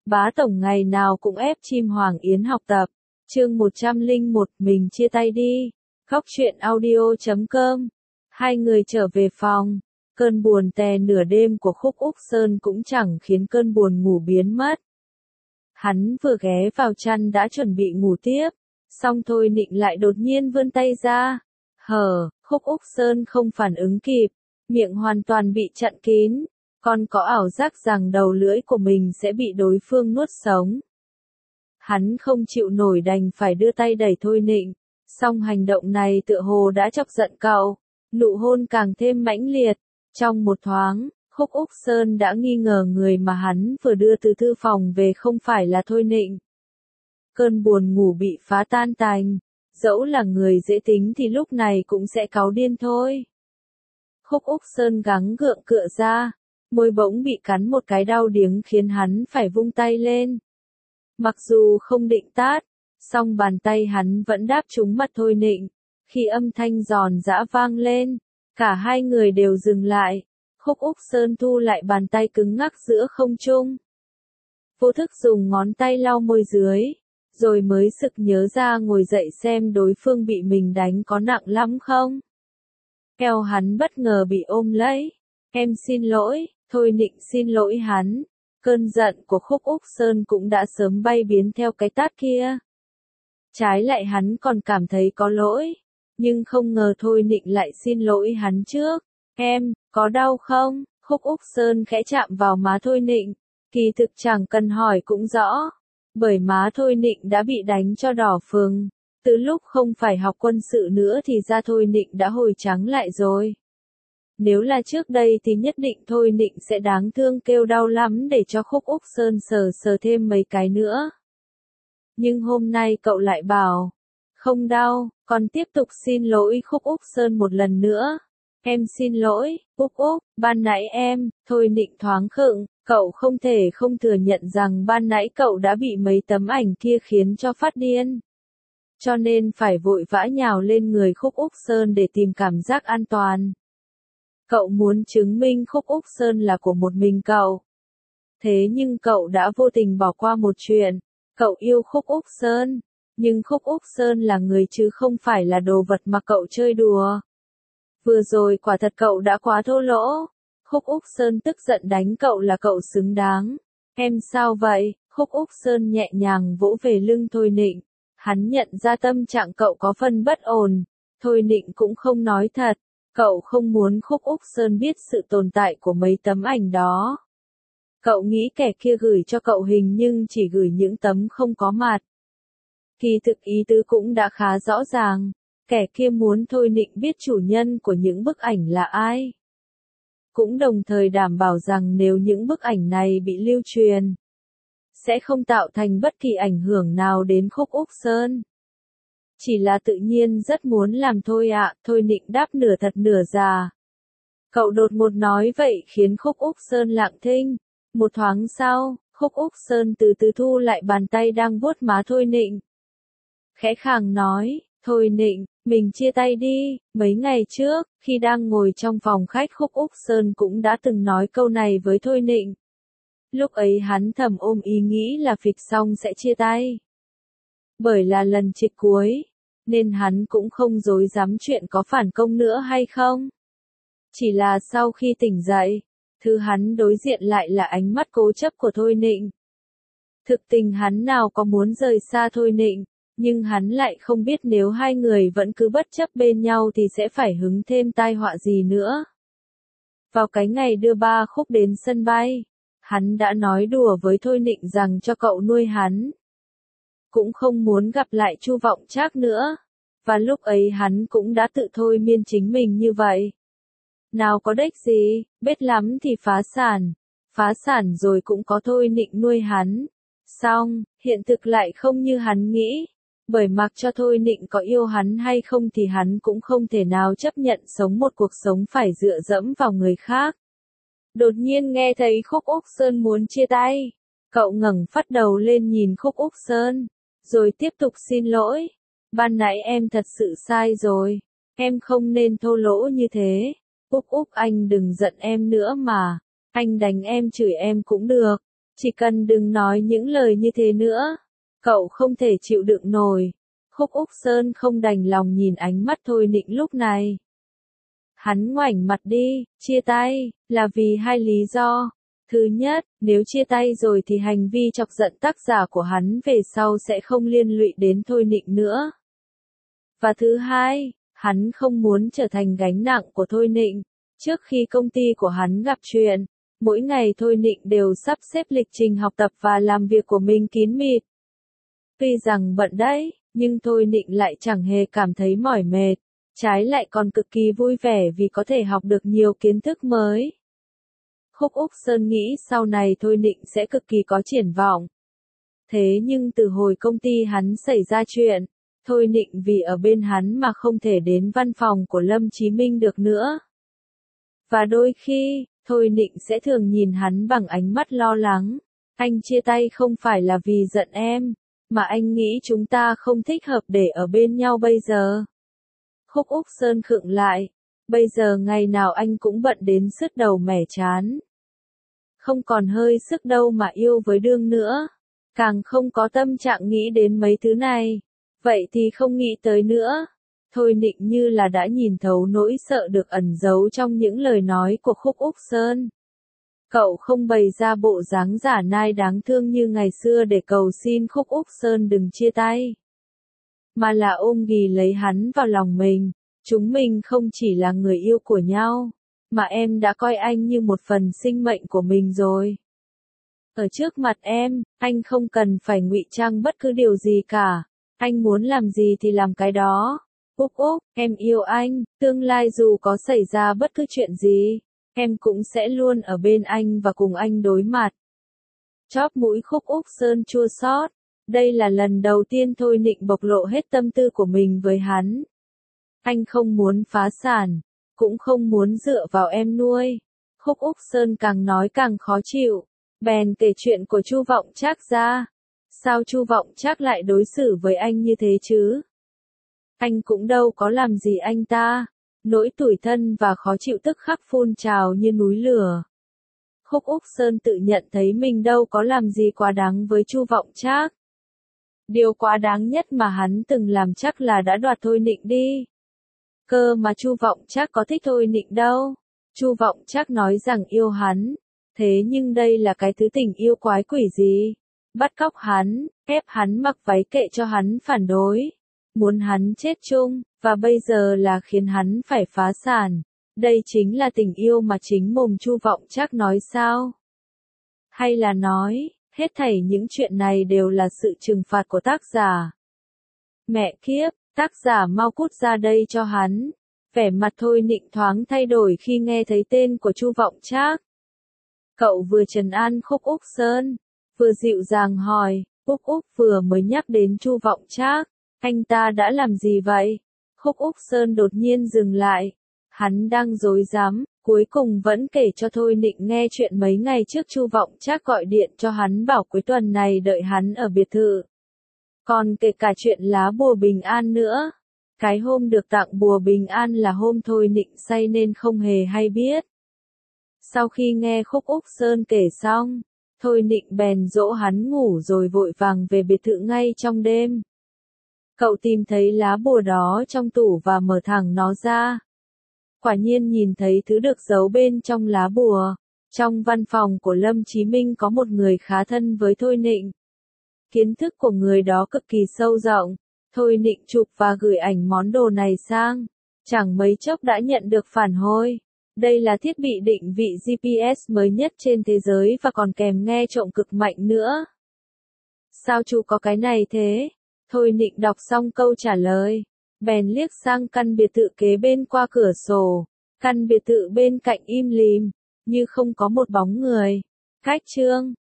Bá tổng ngày nào cũng ép chim Hoàng Yến học tập. Chương 101, mình chia tay đi. Khóc chuyện audio.com. Hai người trở về phòng. Cơn buồn tè nửa đêm của Khúc Úc Sơn cũng chẳng khiến cơn buồn ngủ biến mất. Hắn vừa ghé vào chăn đã chuẩn bị ngủ tiếp. Xong Thôi Nịnh lại đột nhiên vươn tay ra. Khúc Úc Sơn không phản ứng kịp. Miệng hoàn toàn bị chặn kín. Còn có ảo giác rằng đầu lưỡi của mình sẽ bị đối phương nuốt sống. Hắn không chịu nổi đành phải đưa tay đẩy Thôi Nịnh. Song hành động này tựa hồ đã chọc giận cậu. Nụ hôn càng thêm mãnh liệt. Trong một thoáng, Khúc Úc Sơn đã nghi ngờ người mà hắn vừa đưa từ thư phòng về không phải là Thôi Nịnh. Cơn buồn ngủ bị phá tan tành. Dẫu là người dễ tính thì lúc này cũng sẽ cáu điên thôi. Khúc Úc Sơn gắng gượng cựa ra. Môi bỗng bị cắn một cái đau điếng khiến hắn phải vung tay lên. Mặc dù không định tát, song bàn tay hắn vẫn đáp trúng mặt Thôi Nịnh. Khi âm thanh giòn giã vang lên, cả hai người đều dừng lại. Khúc Úc Sơn thu lại bàn tay cứng ngắc giữa không trung. Vô thức dùng ngón tay lau môi dưới, rồi mới sực nhớ ra ngồi dậy xem đối phương bị mình đánh có nặng lắm không. Eo hắn bất ngờ bị ôm lấy. Em xin lỗi. Thôi Nịnh xin lỗi hắn. Cơn giận của Khúc Úc Sơn cũng đã sớm bay biến theo cái tát kia. Trái lại hắn còn cảm thấy có lỗi. Nhưng không ngờ Thôi Nịnh lại xin lỗi hắn trước. Em, có đau không? Khúc Úc Sơn khẽ chạm vào má Thôi Nịnh. Kỳ thực chẳng cần hỏi cũng rõ. Bởi má Thôi Nịnh đã bị đánh cho đỏ phừng. Từ lúc không phải học quân sự nữa thì da Thôi Nịnh đã hồi trắng lại rồi. Nếu là trước đây thì nhất định Thôi Nịnh sẽ đáng thương kêu đau lắm để cho Khúc Úc Sơn sờ thêm mấy cái nữa. Nhưng hôm nay cậu lại bảo, không đau, còn tiếp tục xin lỗi Khúc Úc Sơn một lần nữa. Em xin lỗi, Úc Úc, ban nãy em, Thôi Nịnh thoáng khựng, cậu không thể không thừa nhận rằng ban nãy cậu đã bị mấy tấm ảnh kia khiến cho phát điên. Cho nên phải vội vã nhào lên người Khúc Úc Sơn để tìm cảm giác an toàn. Cậu muốn chứng minh Khúc Úc Sơn là của một mình cậu. Thế nhưng cậu đã vô tình bỏ qua một chuyện. Cậu yêu Khúc Úc Sơn. Nhưng Khúc Úc Sơn là người chứ không phải là đồ vật mà cậu chơi đùa. Vừa rồi quả thật cậu đã quá thô lỗ. Khúc Úc Sơn tức giận đánh cậu là cậu xứng đáng. Em sao vậy? Khúc Úc Sơn nhẹ nhàng vỗ về lưng Thôi Nịnh. Hắn nhận ra tâm trạng cậu có phần bất ổn. Thôi Nịnh cũng không nói thật. Cậu không muốn Khúc Úc Sơn biết sự tồn tại của mấy tấm ảnh đó. Cậu nghĩ kẻ kia gửi cho cậu hình nhưng chỉ gửi những tấm không có mặt. Kỳ thực ý tứ cũng đã khá rõ ràng. Kẻ kia muốn Thôi Nịnh biết chủ nhân của những bức ảnh là ai. Cũng đồng thời đảm bảo rằng nếu những bức ảnh này bị lưu truyền, sẽ không tạo thành bất kỳ ảnh hưởng nào đến Khúc Úc Sơn. Chỉ là tự nhiên rất muốn làm thôi ạ. Thôi Nịnh đáp nửa thật nửa giả. Cậu đột ngột nói vậy khiến Khúc Úc Sơn lặng thinh. Một thoáng sau, Khúc Úc Sơn từ từ thu lại bàn tay đang vuốt má Thôi Nịnh. Khẽ khàng nói, Thôi Nịnh, mình chia tay đi. Mấy ngày trước, khi đang ngồi trong phòng khách Khúc Úc Sơn cũng đã từng nói câu này với Thôi Nịnh. Lúc ấy hắn thầm ôm ý nghĩ là phịch xong sẽ chia tay. Bởi là lần trịch cuối, nên hắn cũng không dối dám chuyện có phản công nữa hay không. Chỉ là sau khi tỉnh dậy, thứ hắn đối diện lại là ánh mắt cố chấp của Thôi Nịnh. Thực tình hắn nào có muốn rời xa Thôi Nịnh, nhưng hắn lại không biết nếu hai người vẫn cứ bất chấp bên nhau thì sẽ phải hứng thêm tai họa gì nữa. Vào cái ngày đưa ba Khúc đến sân bay, hắn đã nói đùa với Thôi Nịnh rằng cho cậu nuôi hắn. Cũng không muốn gặp lại Chu Vọng Trác nữa. Và lúc ấy hắn cũng đã tự thôi miên chính mình như vậy. Nào có đếch gì, bết lắm thì phá sản. Phá sản rồi cũng có Thôi Nịnh nuôi hắn. Xong, hiện thực lại không như hắn nghĩ. Bởi mặc cho Thôi Nịnh có yêu hắn hay không thì hắn cũng không thể nào chấp nhận sống một cuộc sống phải dựa dẫm vào người khác. Đột nhiên nghe thấy Khúc Úc Sơn muốn chia tay. Cậu ngẩng phát đầu lên nhìn Khúc Úc Sơn. Rồi tiếp tục xin lỗi. Ban nãy em thật sự sai rồi. Em không nên thô lỗ như thế. Úc Úc anh đừng giận em nữa mà. Anh đánh em chửi em cũng được. Chỉ cần đừng nói những lời như thế nữa. Cậu không thể chịu đựng nổi. Khúc Úc Sơn không đành lòng nhìn ánh mắt Thôi Nịnh lúc này. Hắn ngoảnh mặt đi, chia tay, là vì hai lý do. Thứ nhất, nếu chia tay rồi thì hành vi chọc giận tác giả của hắn về sau sẽ không liên lụy đến Thôi Nịnh nữa. Và thứ hai, hắn không muốn trở thành gánh nặng của Thôi Nịnh. Trước khi công ty của hắn gặp chuyện, mỗi ngày Thôi Nịnh đều sắp xếp lịch trình học tập và làm việc của mình kín mít. Tuy rằng bận đấy, nhưng Thôi Nịnh lại chẳng hề cảm thấy mỏi mệt, trái lại còn cực kỳ vui vẻ vì có thể học được nhiều kiến thức mới. Khúc Úc Sơn nghĩ sau này Thôi Nịnh sẽ cực kỳ có triển vọng. Thế nhưng từ hồi công ty hắn xảy ra chuyện, Thôi Nịnh vì ở bên hắn mà không thể đến văn phòng của Lâm Chí Minh được nữa. Và đôi khi, Thôi Nịnh sẽ thường nhìn hắn bằng ánh mắt lo lắng. Anh chia tay không phải là vì giận em, mà anh nghĩ chúng ta không thích hợp để ở bên nhau bây giờ. Khúc Úc Sơn khựng lại. Bây giờ ngày nào anh cũng bận đến sứt đầu mẻ chán. Không còn hơi sức đâu mà yêu với đương nữa. Càng không có tâm trạng nghĩ đến mấy thứ này. Vậy thì không nghĩ tới nữa. Thôi Nịnh như là đã nhìn thấu nỗi sợ được ẩn giấu trong những lời nói của Khúc Úc Sơn. Cậu không bày ra bộ dáng giả nai đáng thương như ngày xưa để cầu xin Khúc Úc Sơn đừng chia tay. Mà là ôm ghì lấy hắn vào lòng mình. Chúng mình không chỉ là người yêu của nhau, mà em đã coi anh như một phần sinh mệnh của mình rồi. Ở trước mặt em, anh không cần phải ngụy trang bất cứ điều gì cả. Anh muốn làm gì thì làm cái đó. Úc Úc, em yêu anh, tương lai dù có xảy ra bất cứ chuyện gì, em cũng sẽ luôn ở bên anh và cùng anh đối mặt. Chóp mũi Khúc Úc Sơn chua xót. Đây là lần đầu tiên Thôi Nịnh bộc lộ hết tâm tư của mình với hắn. Anh không muốn phá sản, cũng không muốn dựa vào em nuôi. Khúc Úc Sơn càng nói càng khó chịu, bèn kể chuyện của Chu Vọng Trác ra. Sao Chu Vọng Trác lại đối xử với anh như thế chứ? Anh cũng đâu có làm gì anh ta. Nỗi tủi thân và khó chịu tức khắc phun trào như núi lửa. Khúc Úc Sơn tự nhận thấy mình đâu có làm gì quá đáng với Chu Vọng Trác. Điều quá đáng nhất mà hắn từng làm chắc là đã đoạt Thôi Nịnh đi. Cơ mà Chu Vọng Trác có thích Thôi Nịnh đâu. Chu Vọng Trác nói rằng yêu hắn, thế nhưng đây là cái thứ tình yêu quái quỷ gì? Bắt cóc hắn, ép hắn mặc váy kệ cho hắn phản đối, muốn hắn chết chung, và bây giờ là khiến hắn phải phá sản. Đây chính là tình yêu mà chính mồm Chu Vọng Trác nói sao? Hay là nói, hết thảy những chuyện này đều là sự trừng phạt của tác giả? Mẹ kiếp, tác giả mau cút ra đây cho hắn. Vẻ mặt Thôi Nịnh thoáng thay đổi khi nghe thấy tên của Chu Vọng Trác. Cậu vừa trấn an Khúc Úc Sơn, vừa dịu dàng hỏi, Úc Úc vừa mới nhắc đến Chu Vọng Trác, anh ta đã làm gì vậy? Khúc Úc Sơn đột nhiên dừng lại. Hắn đang rối rắm, cuối cùng vẫn kể cho Thôi Nịnh nghe chuyện mấy ngày trước Chu Vọng Trác gọi điện cho hắn bảo cuối tuần này đợi hắn ở biệt thự. Còn kể cả chuyện lá bùa bình an nữa. Cái hôm được tặng bùa bình an là hôm Thôi Nịnh say nên không hề hay biết. Sau khi nghe Khúc Úc Sơn kể xong, Thôi Nịnh bèn dỗ hắn ngủ rồi vội vàng về biệt thự ngay trong đêm. Cậu tìm thấy lá bùa đó trong tủ và mở thẳng nó ra. Quả nhiên nhìn thấy thứ được giấu bên trong lá bùa. Trong văn phòng của Lâm Chí Minh có một người khá thân với Thôi Nịnh. Kiến thức của người đó cực kỳ sâu rộng. Thôi Nịnh chụp và gửi ảnh món đồ này sang. Chẳng mấy chốc đã nhận được phản hồi. Đây là thiết bị định vị GPS mới nhất trên thế giới và còn kèm nghe trộm cực mạnh nữa. Sao chú có cái này thế? Thôi Nịnh đọc xong câu trả lời, bèn liếc sang căn biệt thự kế bên qua cửa sổ. Căn biệt thự bên cạnh im lìm, như không có một bóng người. Cách chương